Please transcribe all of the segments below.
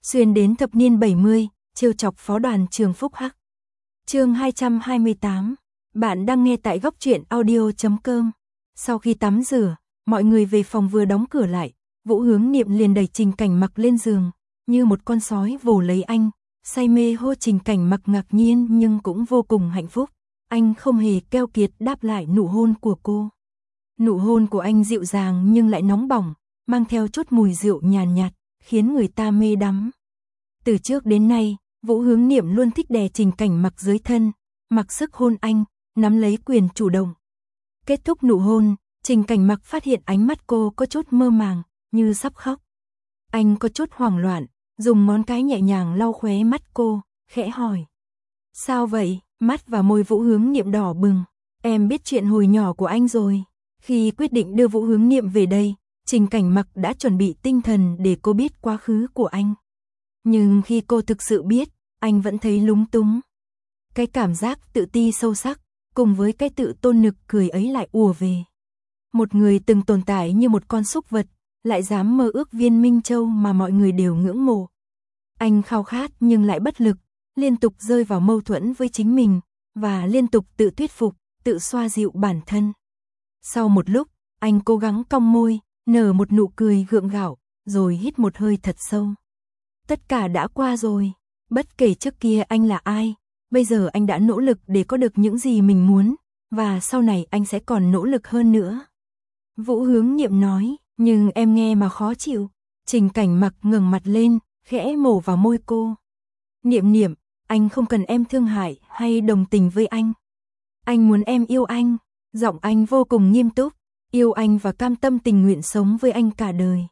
xuyên đến thập niên 70, trêu chọc phó đoàn trường Phúc Hắc. Chương 228. Bạn đang nghe tại góc truyện audio.com. Sau khi tắm rửa, mọi người về phòng vừa đóng cửa lại, Vũ Hướng Niệm liền đẩy Trình Cảnh Mặc lên giường, như một con sói vồ lấy anh, say mê hô. Trình Cảnh Mặc ngạc nhiên nhưng cũng vô cùng hạnh phúc. Anh không hề keo kiệt đáp lại nụ hôn của cô. Nụ hôn của anh dịu dàng nhưng lại nóng bỏng, mang theo chút mùi rượu nhàn nhạt, khiến người ta mê đắm. Từ trước đến nay, Vũ Hướng Niệm luôn thích đè Trình Cảnh Mặc dưới thân, mặc sức hôn anh, nắm lấy quyền chủ động. Kết thúc nụ hôn, Trình Cảnh Mặc phát hiện ánh mắt cô có chút mơ màng, như sắp khóc. Anh có chút hoảng loạn, dùng ngón cái nhẹ nhàng lau khóe mắt cô, khẽ hỏi. Sao vậy? Mắt và môi Vũ Hướng Niệm đỏ bừng. Em biết chuyện hồi nhỏ của anh rồi. Khi quyết định đưa Vũ Hướng Niệm về đây, Trình Cảnh Mặc đã chuẩn bị tinh thần để cô biết quá khứ của anh. Nhưng khi cô thực sự biết, anh vẫn thấy lúng túng. Cái cảm giác tự ti sâu sắc, cùng với cái tự tôn nực cười ấy lại ùa về. Một người từng tồn tại như một con súc vật, lại dám mơ ước viên Minh Châu mà mọi người đều ngưỡng mộ. Anh khao khát nhưng lại bất lực, liên tục rơi vào mâu thuẫn với chính mình, và liên tục tự thuyết phục, tự xoa dịu bản thân. Sau một lúc, anh cố gắng cong môi, nở một nụ cười gượng gạo, rồi hít một hơi thật sâu. Tất cả đã qua rồi, bất kể trước kia anh là ai, bây giờ anh đã nỗ lực để có được những gì mình muốn, và sau này anh sẽ còn nỗ lực hơn nữa. Vũ Hướng Niệm nói, nhưng em nghe mà khó chịu. Trình Cảnh Mặc ngẩng mặt lên, khẽ mổ vào môi cô. Niệm Niệm, anh không cần em thương hại hay đồng tình với anh. Anh muốn em yêu anh. Giọng anh vô cùng nghiêm túc, yêu anh và cam tâm tình nguyện sống với anh cả đời.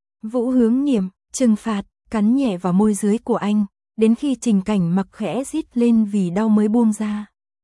Vũ Hướng Niệm trừng phạt, cắn nhẹ vào môi dưới của anh, đến khi Trình Cảnh Mặc khẽ rít lên vì đau mới buông ra.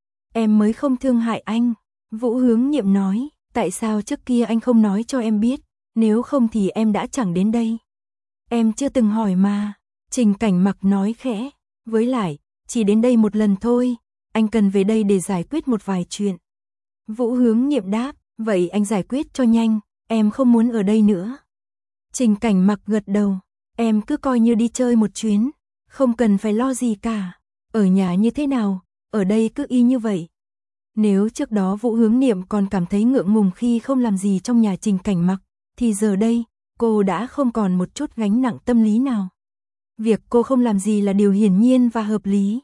Em mới không thương hại anh. Vũ Hướng Niệm nói, tại sao trước kia anh không nói cho em biết, nếu không thì em đã chẳng đến đây. Em chưa từng hỏi mà. Trình Cảnh Mặc nói khẽ, với lại, chỉ đến đây một lần thôi, anh cần về đây để giải quyết một vài chuyện. Vũ Hướng Niệm đáp, vậy anh giải quyết cho nhanh, em không muốn ở đây nữa. Trình Cảnh Mặc gật đầu, em cứ coi như đi chơi một chuyến, không cần phải lo gì cả. Ở nhà như thế nào, ở đây cứ y như vậy. Nếu trước đó Vũ Hướng Niệm còn cảm thấy ngượng ngùng khi không làm gì trong nhà Trình Cảnh Mặc, thì giờ đây, cô đã không còn một chút gánh nặng tâm lý nào. Việc cô không làm gì là điều hiển nhiên và hợp lý.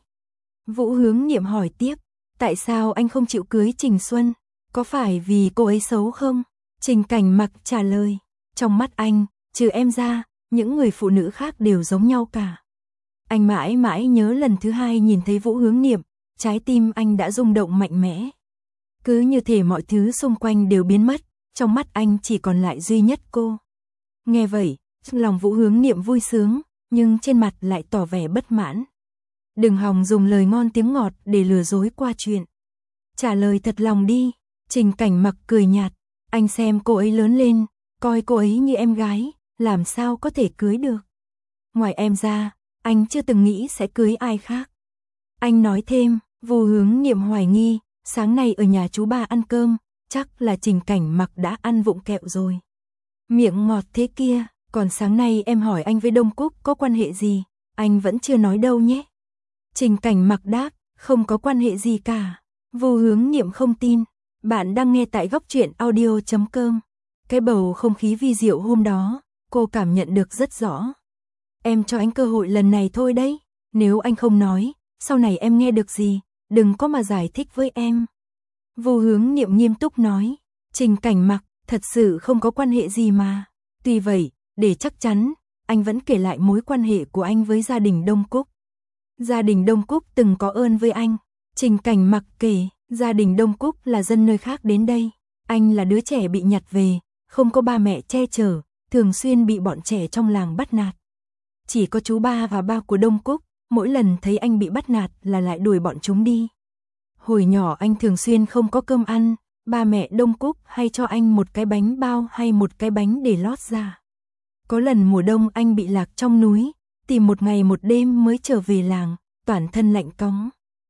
Vũ Hướng Niệm hỏi tiếp, tại sao anh không chịu cưới Trình Xuân? Có phải vì cô ấy xấu không? Trình Cảnh Mặc trả lời, trong mắt anh, trừ em ra, những người phụ nữ khác đều giống nhau cả. Anh mãi mãi nhớ lần thứ hai nhìn thấy Vũ Hướng Niệm, trái tim anh đã rung động mạnh mẽ. Cứ như thể mọi thứ xung quanh đều biến mất, trong mắt anh chỉ còn lại duy nhất cô. Nghe vậy, lòng Vũ Hướng Niệm vui sướng, nhưng trên mặt lại tỏ vẻ bất mãn. Đừng hòng dùng lời ngon tiếng ngọt để lừa dối qua chuyện. Trả lời thật lòng đi. Trình Cảnh Mặc cười nhạt, anh xem cô ấy lớn lên, coi cô ấy như em gái, làm sao có thể cưới được. Ngoài em ra, anh chưa từng nghĩ sẽ cưới ai khác. Anh nói thêm, Vũ Hướng Niệm hoài nghi, sáng nay ở nhà chú ba ăn cơm, chắc là Trình Cảnh Mặc đã ăn vụng kẹo rồi. Miệng ngọt thế kia, còn sáng nay em hỏi anh với Đông Cúc có quan hệ gì, anh vẫn chưa nói đâu nhé. Trình Cảnh Mặc đáp, không có quan hệ gì cả. Vũ Hướng Niệm không tin. Bạn đang nghe tại góc truyện audio.com. Cái bầu không khí vi diệu hôm đó, cô cảm nhận được rất rõ. Em cho anh cơ hội lần này thôi đấy. Nếu anh không nói, sau này em nghe được gì, đừng có mà giải thích với em. Vũ Hướng Niệm nghiêm túc nói, Trình Cảnh Mặc, thật sự không có quan hệ gì mà. Tuy vậy, để chắc chắn, anh vẫn kể lại mối quan hệ của anh với gia đình Đông Cúc. Gia đình Đông Cúc từng có ơn với anh. Trình Cảnh Mặc kể, gia đình Đông Cúc là dân nơi khác đến đây. Anh là đứa trẻ bị nhặt về, không có ba mẹ che chở, thường xuyên bị bọn trẻ trong làng bắt nạt. Chỉ có chú ba và ba của Đông Cúc, mỗi lần thấy anh bị bắt nạt là lại đuổi bọn chúng đi. Hồi nhỏ anh thường xuyên không có cơm ăn, ba mẹ Đông Cúc hay cho anh một cái bánh bao hay một cái bánh để lót ra. Có lần mùa đông anh bị lạc trong núi, tìm một ngày một đêm mới trở về làng, toàn thân lạnh cóng.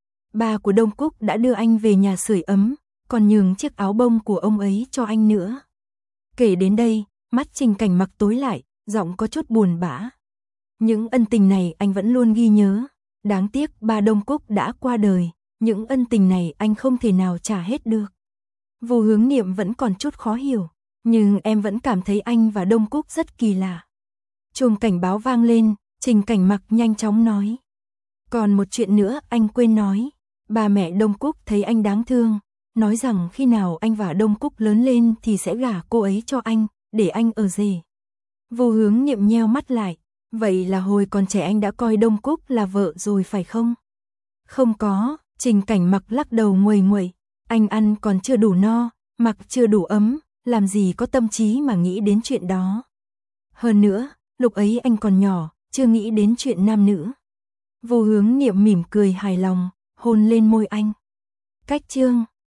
Ba của Đông Cúc đã đưa anh về nhà sưởi ấm, còn nhường chiếc áo bông của ông ấy cho anh nữa. Kể đến đây, mắt Trình Cảnh Mặc tối lại, giọng có chút buồn bã. Những ân tình này anh vẫn luôn ghi nhớ. Đáng tiếc ba Đông Cúc đã qua đời, những ân tình này anh không thể nào trả hết được. Vô Hướng Niệm vẫn còn chút khó hiểu, nhưng em vẫn cảm thấy anh và Đông Cúc rất kỳ lạ. Chuông cảnh báo vang lên, Trình Cảnh Mặc nhanh chóng nói. Còn một chuyện nữa anh quên nói, ba mẹ Đông Cúc thấy anh đáng thương, nói rằng khi nào anh và Đông Cúc lớn lên thì sẽ gả cô ấy cho anh, để anh ở rể. Vô Hướng Niệm nheo mắt lại, vậy là hồi còn trẻ anh đã coi Đông Cúc là vợ rồi phải không? Không có, Trình Cảnh Mặc lắc đầu nguầy nguậy, anh ăn còn chưa đủ no, mặc chưa đủ ấm, làm gì có tâm trí mà nghĩ đến chuyện đó. Hơn nữa, lúc ấy anh còn nhỏ, chưa nghĩ đến chuyện nam nữ. Vô Hướng Niệm mỉm cười hài lòng, hôn lên môi anh. Cách chương